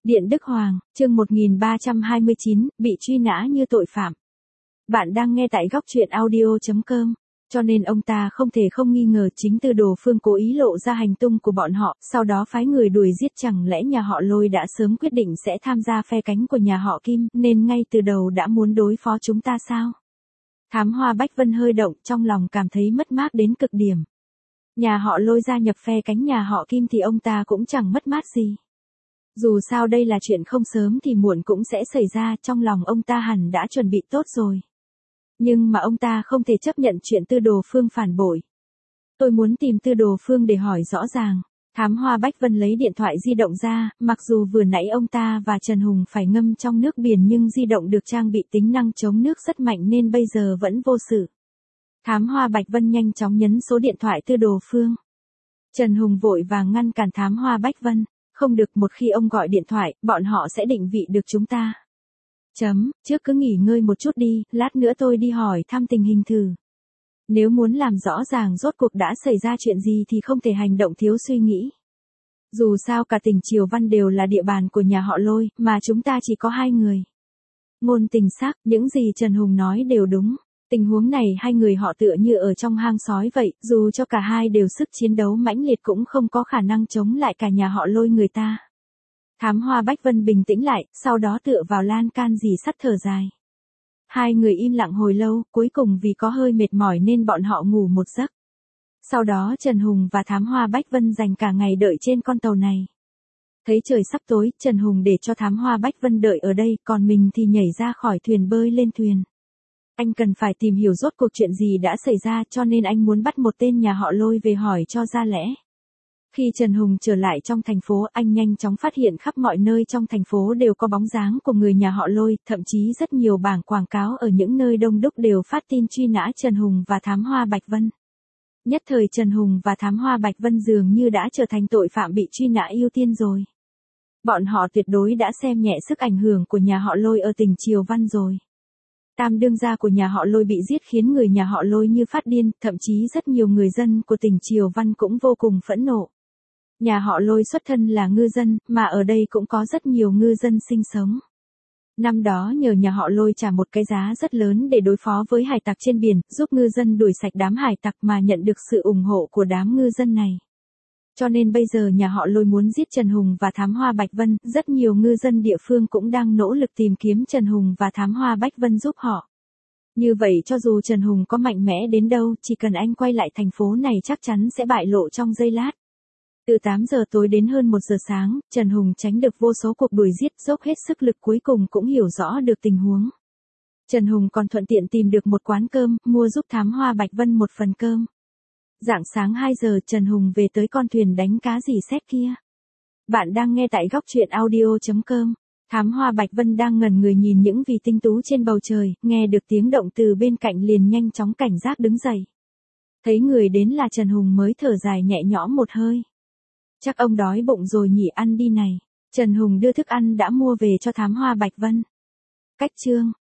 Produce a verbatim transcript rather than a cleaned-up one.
Điện Đức Hoàng, chương một nghìn ba trăm hai mươi chín, bị truy nã như tội phạm. Bạn đang nghe tại góc truyện audio chấm com, cho nên ông ta không thể không nghi ngờ chính Tư Đồ Phương cố ý lộ ra hành tung của bọn họ, sau đó phái người đuổi giết. Chẳng lẽ nhà họ Lôi đã sớm quyết định sẽ tham gia phe cánh của nhà họ Kim, nên ngay từ đầu đã muốn đối phó chúng ta sao? Thám Hoa Bách Vân hơi động, trong lòng cảm thấy mất mát đến cực điểm. Nhà họ Lôi gia nhập phe cánh nhà họ Kim thì ông ta cũng chẳng mất mát gì. Dù sao đây là chuyện không sớm thì muộn cũng sẽ xảy ra, trong lòng ông ta hẳn đã chuẩn bị tốt rồi. Nhưng mà ông ta không thể chấp nhận chuyện Tư Đồ Phương phản bội. Tôi muốn tìm Tư Đồ Phương để hỏi rõ ràng. Thám Hoa Bách Vân lấy điện thoại di động ra, mặc dù vừa nãy ông ta và Trần Hùng phải ngâm trong nước biển nhưng di động được trang bị tính năng chống nước rất mạnh nên bây giờ vẫn vô sự. Thám Hoa Bách Vân nhanh chóng nhấn số điện thoại Tư Đồ Phương. Trần Hùng vội vàng ngăn cản Thám Hoa Bách Vân. Không được, một khi ông gọi điện thoại, bọn họ sẽ định vị được chúng ta. Chấm, trước cứ nghỉ ngơi một chút đi, lát nữa tôi đi hỏi thăm tình hình thử. Nếu muốn làm rõ ràng rốt cuộc đã xảy ra chuyện gì thì không thể hành động thiếu suy nghĩ. Dù sao cả tỉnh Triều Văn đều là địa bàn của nhà họ Lôi, mà chúng ta chỉ có hai người. Ngôn tình xác, những gì Trần Hùng nói đều đúng. Tình huống này hai người họ tựa như ở trong hang sói vậy, dù cho cả hai đều sức chiến đấu mãnh liệt cũng không có khả năng chống lại cả nhà họ Lôi người ta. Thám Hoa Bách Vân bình tĩnh lại, sau đó tựa vào lan can dì sắt thở dài. Hai người im lặng hồi lâu, cuối cùng vì có hơi mệt mỏi nên bọn họ ngủ một giấc. Sau đó Trần Hùng và Thám Hoa Bách Vân dành cả ngày đợi trên con tàu này. Thấy trời sắp tối, Trần Hùng để cho Thám Hoa Bách Vân đợi ở đây, còn mình thì nhảy ra khỏi thuyền bơi lên thuyền. Anh cần phải tìm hiểu rốt cuộc chuyện gì đã xảy ra, cho nên anh muốn bắt một tên nhà họ Lôi về hỏi cho ra lẽ. Khi Trần Hùng trở lại trong thành phố, anh nhanh chóng phát hiện khắp mọi nơi trong thành phố đều có bóng dáng của người nhà họ Lôi, thậm chí rất nhiều bảng quảng cáo ở những nơi đông đúc đều phát tin truy nã Trần Hùng và Thám Hoa Bách Vân. Nhất thời Trần Hùng và Thám Hoa Bách Vân dường như đã trở thành tội phạm bị truy nã ưu tiên rồi. Bọn họ tuyệt đối đã xem nhẹ sức ảnh hưởng của nhà họ Lôi ở tỉnh Triều Văn rồi. Tam đương gia của nhà họ Lôi bị giết khiến người nhà họ Lôi như phát điên, thậm chí rất nhiều người dân của tỉnh Triều Văn cũng vô cùng phẫn nộ. Nhà họ Lôi xuất thân là ngư dân, mà ở đây cũng có rất nhiều ngư dân sinh sống. Năm đó nhờ nhà họ Lôi trả một cái giá rất lớn để đối phó với hải tặc trên biển, giúp ngư dân đuổi sạch đám hải tặc mà nhận được sự ủng hộ của đám ngư dân này. Cho nên bây giờ nhà họ Lôi muốn giết Trần Hùng và Thám Hoa Bách Vân, rất nhiều ngư dân địa phương cũng đang nỗ lực tìm kiếm Trần Hùng và Thám Hoa Bách Vân giúp họ. Như vậy cho dù Trần Hùng có mạnh mẽ đến đâu, chỉ cần anh quay lại thành phố này chắc chắn sẽ bại lộ trong giây lát. Từ tám giờ tối đến hơn một giờ sáng, Trần Hùng tránh được vô số cuộc đuổi giết, dốc hết sức lực cuối cùng cũng hiểu rõ được tình huống. Trần Hùng còn thuận tiện tìm được một quán cơm, mua giúp Thám Hoa Bách Vân một phần cơm. Rạng sáng hai giờ Trần Hùng về tới con thuyền đánh cá dì xét kia. Bạn đang nghe tại góc truyện audio chấm com. Thám Hoa Bách Vân đang ngẩn người nhìn những vì tinh tú trên bầu trời, nghe được tiếng động từ bên cạnh liền nhanh chóng cảnh giác đứng dậy. Thấy người đến là Trần Hùng mới thở dài nhẹ nhõm một hơi. Chắc ông đói bụng rồi nhỉ, ăn đi này. Trần Hùng đưa thức ăn đã mua về cho Thám Hoa Bách Vân. Cách chương,